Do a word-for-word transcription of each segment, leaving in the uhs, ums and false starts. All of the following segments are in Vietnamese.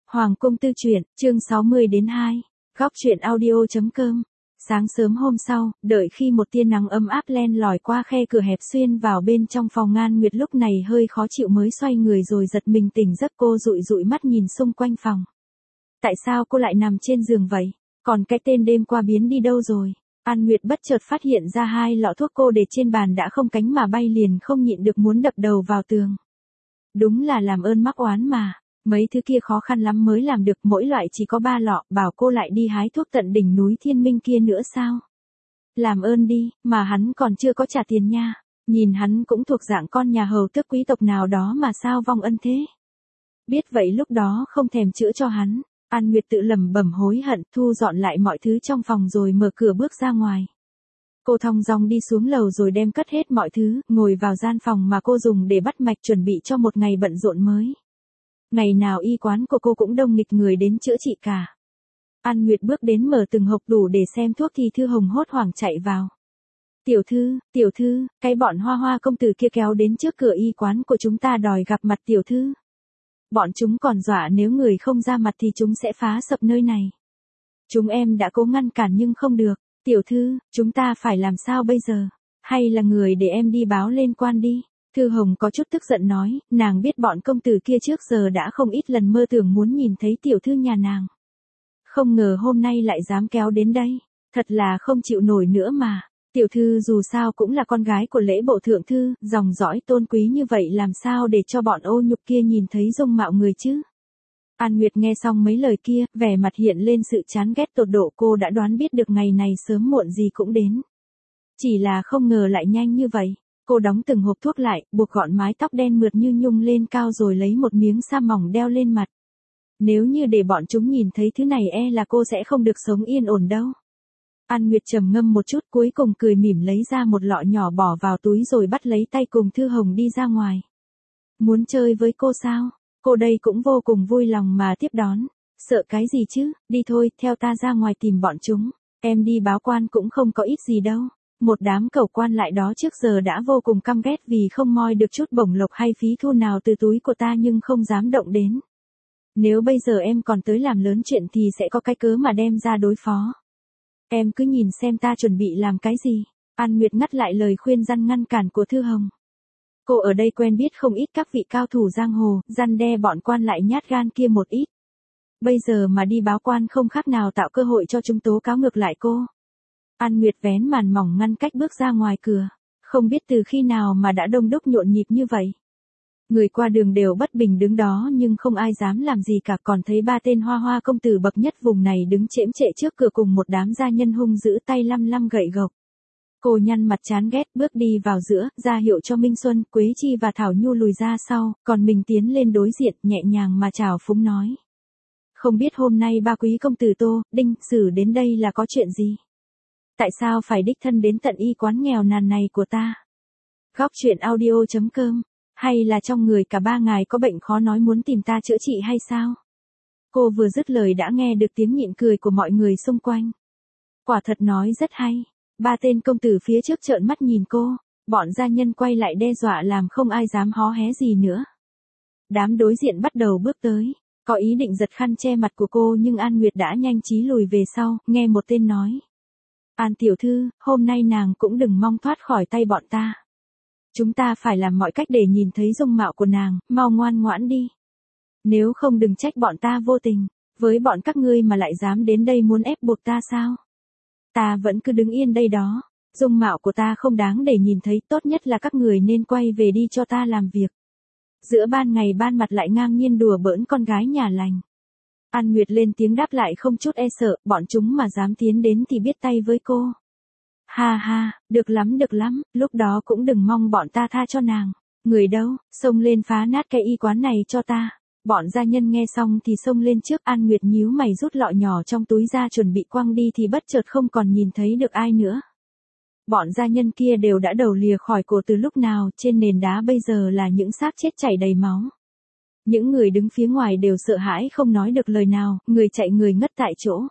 Hoàng cung tư truyện, chương sáu mươi đến hai. Góc truyện audio.com. Sáng sớm hôm sau, đợi khi một tia nắng ấm áp len lỏi qua khe cửa hẹp xuyên vào bên trong phòng, Ngan Nguyệt lúc này hơi khó chịu mới xoay người rồi giật mình tỉnh giấc. Cô dụi dụi mắt nhìn xung quanh phòng. Tại sao cô lại nằm trên giường vậy? Còn cái tên đêm qua biến đi đâu rồi? An Nguyệt bất chợt phát hiện ra hai lọ thuốc cô để trên bàn đã không cánh mà bay, liền không nhịn được muốn đập đầu vào tường. Đúng là làm ơn mắc oán mà. Mấy thứ kia khó khăn lắm mới làm được, mỗi loại chỉ có ba lọ, bảo cô lại đi hái thuốc tận đỉnh núi Thiên Minh kia nữa sao? Làm ơn đi, mà hắn còn chưa có trả tiền nha. Nhìn hắn cũng thuộc dạng con nhà hầu tước quý tộc nào đó mà sao vong ân thế? Biết vậy lúc đó không thèm chữa cho hắn. An Nguyệt tự lẩm bẩm hối hận, thu dọn lại mọi thứ trong phòng rồi mở cửa bước ra ngoài. Cô thong dong đi xuống lầu rồi đem cất hết mọi thứ, ngồi vào gian phòng mà cô dùng để bắt mạch chuẩn bị cho một ngày bận rộn mới. Ngày nào y quán của cô cũng đông nghịch người đến chữa trị cả. An Nguyệt bước đến mở từng hộp đủ để xem thuốc thì Thư Hồng hốt hoảng chạy vào. Tiểu thư, tiểu thư, cái bọn Hoa Hoa công tử kia kéo đến trước cửa y quán của chúng ta đòi gặp mặt tiểu thư. Bọn chúng còn dọa nếu người không ra mặt thì chúng sẽ phá sập nơi này. Chúng em đã cố ngăn cản nhưng không được. Tiểu thư, chúng ta phải làm sao bây giờ? Hay là người để em đi báo lên quan đi? Thư Hồng có chút tức giận nói, nàng biết bọn công tử kia trước giờ đã không ít lần mơ tưởng muốn nhìn thấy tiểu thư nhà nàng. Không ngờ hôm nay lại dám kéo đến đây, thật là không chịu nổi nữa mà. Tiểu thư dù sao cũng là con gái của lễ bộ thượng thư, dòng dõi tôn quý như vậy làm sao để cho bọn ô nhục kia nhìn thấy dung mạo người chứ? An Nguyệt nghe xong mấy lời kia, vẻ mặt hiện lên sự chán ghét tột độ. Cô đã đoán biết được ngày này sớm muộn gì cũng đến. Chỉ là không ngờ lại nhanh như vậy. Cô đóng từng hộp thuốc lại, buộc gọn mái tóc đen mượt như nhung lên cao rồi lấy một miếng sa mỏng đeo lên mặt. Nếu như để bọn chúng nhìn thấy thứ này e là cô sẽ không được sống yên ổn đâu. An Nguyệt trầm ngâm một chút, cuối cùng cười mỉm lấy ra một lọ nhỏ bỏ vào túi rồi bắt lấy tay cùng Thư Hồng đi ra ngoài. Muốn chơi với cô sao? Cô đây cũng vô cùng vui lòng mà tiếp đón. Sợ cái gì chứ, đi thôi, theo ta ra ngoài tìm bọn chúng. Em đi báo quan cũng không có ít gì đâu. Một đám cẩu quan lại đó trước giờ đã vô cùng căm ghét vì không moi được chút bổng lộc hay phí thu nào từ túi của ta nhưng không dám động đến. Nếu bây giờ em còn tới làm lớn chuyện thì sẽ có cái cớ mà đem ra đối phó. Em cứ nhìn xem ta chuẩn bị làm cái gì. An Nguyệt ngắt lại lời khuyên răn ngăn cản của Thư Hồng. Cô ở đây quen biết không ít các vị cao thủ giang hồ, răn đe bọn quan lại nhát gan kia một ít. Bây giờ mà đi báo quan không khác nào tạo cơ hội cho chúng tố cáo ngược lại cô. An Nguyệt vén màn mỏng ngăn cách bước ra ngoài cửa. Không biết từ khi nào mà đã đông đúc nhộn nhịp như vậy. Người qua đường đều bất bình đứng đó nhưng không ai dám làm gì cả, còn thấy ba tên Hoa Hoa công tử bậc nhất vùng này đứng chễm chệ trước cửa cùng một đám gia nhân hung dữ tay lăm lăm gậy gộc. Cô nhăn mặt chán ghét bước đi vào giữa, ra hiệu cho Minh Xuân, Quế Chi và Thảo Nhu lùi ra sau, còn mình tiến lên đối diện nhẹ nhàng mà chào phúng nói. Không biết hôm nay ba quý công tử Tô, Đinh, Sử đến đây là có chuyện gì? Tại sao phải đích thân đến tận y quán nghèo nàn này của ta? Góc truyện audio.com. Hay là trong người cả ba ngài có bệnh khó nói muốn tìm ta chữa trị hay sao? Cô vừa dứt lời đã nghe được tiếng nhịn cười của mọi người xung quanh. Quả thật nói rất hay. Ba tên công tử phía trước trợn mắt nhìn cô. Bọn gia nhân quay lại đe dọa làm không ai dám hó hé gì nữa. Đám đối diện bắt đầu bước tới. Có ý định giật khăn che mặt của cô nhưng An Nguyệt đã nhanh trí lùi về sau, nghe một tên nói. An tiểu thư, hôm nay nàng cũng đừng mong thoát khỏi tay bọn ta. Chúng ta phải làm mọi cách để nhìn thấy dung mạo của nàng, mau ngoan ngoãn đi. Nếu không đừng trách bọn ta vô tình, với bọn các ngươi mà lại dám đến đây muốn ép buộc ta sao? Ta vẫn cứ đứng yên đây đó, dung mạo của ta không đáng để nhìn thấy, tốt nhất là các người nên quay về đi cho ta làm việc. Giữa ban ngày ban mặt lại ngang nhiên đùa bỡn con gái nhà lành. An Nguyệt lên tiếng đáp lại không chút e sợ, bọn chúng mà dám tiến đến thì biết tay với cô. Ha ha, được lắm được lắm, lúc đó cũng đừng mong bọn ta tha cho nàng. Người đâu, xông lên phá nát cái y quán này cho ta. Bọn gia nhân nghe xong thì xông lên trước. An Nguyệt nhíu mày rút lọ nhỏ trong túi ra chuẩn bị quăng đi thì bất chợt không còn nhìn thấy được ai nữa. Bọn gia nhân kia đều đã đầu lìa khỏi cổ từ lúc nào, trên nền đá bây giờ là những xác chết chảy đầy máu. Những người đứng phía ngoài đều sợ hãi không nói được lời nào, người chạy người ngất tại chỗ.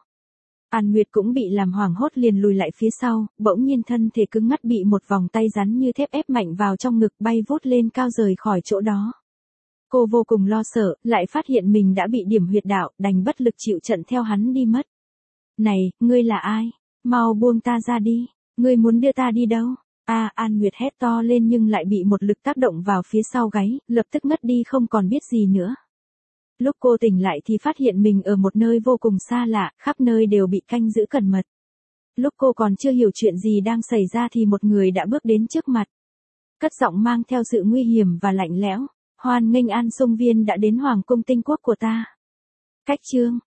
An Nguyệt cũng bị làm hoảng hốt liền lùi lại phía sau, bỗng nhiên thân thể cứng ngắc bị một vòng tay rắn như thép ép mạnh vào trong ngực, bay vút lên cao rời khỏi chỗ đó. Cô vô cùng lo sợ, lại phát hiện mình đã bị điểm huyệt đạo, đành bất lực chịu trận theo hắn đi mất. Này, ngươi là ai? Mau buông ta ra đi. Ngươi muốn đưa ta đi đâu? A à, An Nguyệt hét to lên nhưng lại bị một lực tác động vào phía sau gáy, lập tức ngất đi không còn biết gì nữa. Lúc cô tỉnh lại thì phát hiện mình ở một nơi vô cùng xa lạ, khắp nơi đều bị canh giữ cẩn mật. Lúc cô còn chưa hiểu chuyện gì đang xảy ra thì một người đã bước đến trước mặt. Cất giọng mang theo sự nguy hiểm và lạnh lẽo. Hoan nghênh An Sung Viên đã đến Hoàng cung tinh quốc của ta. Cách chương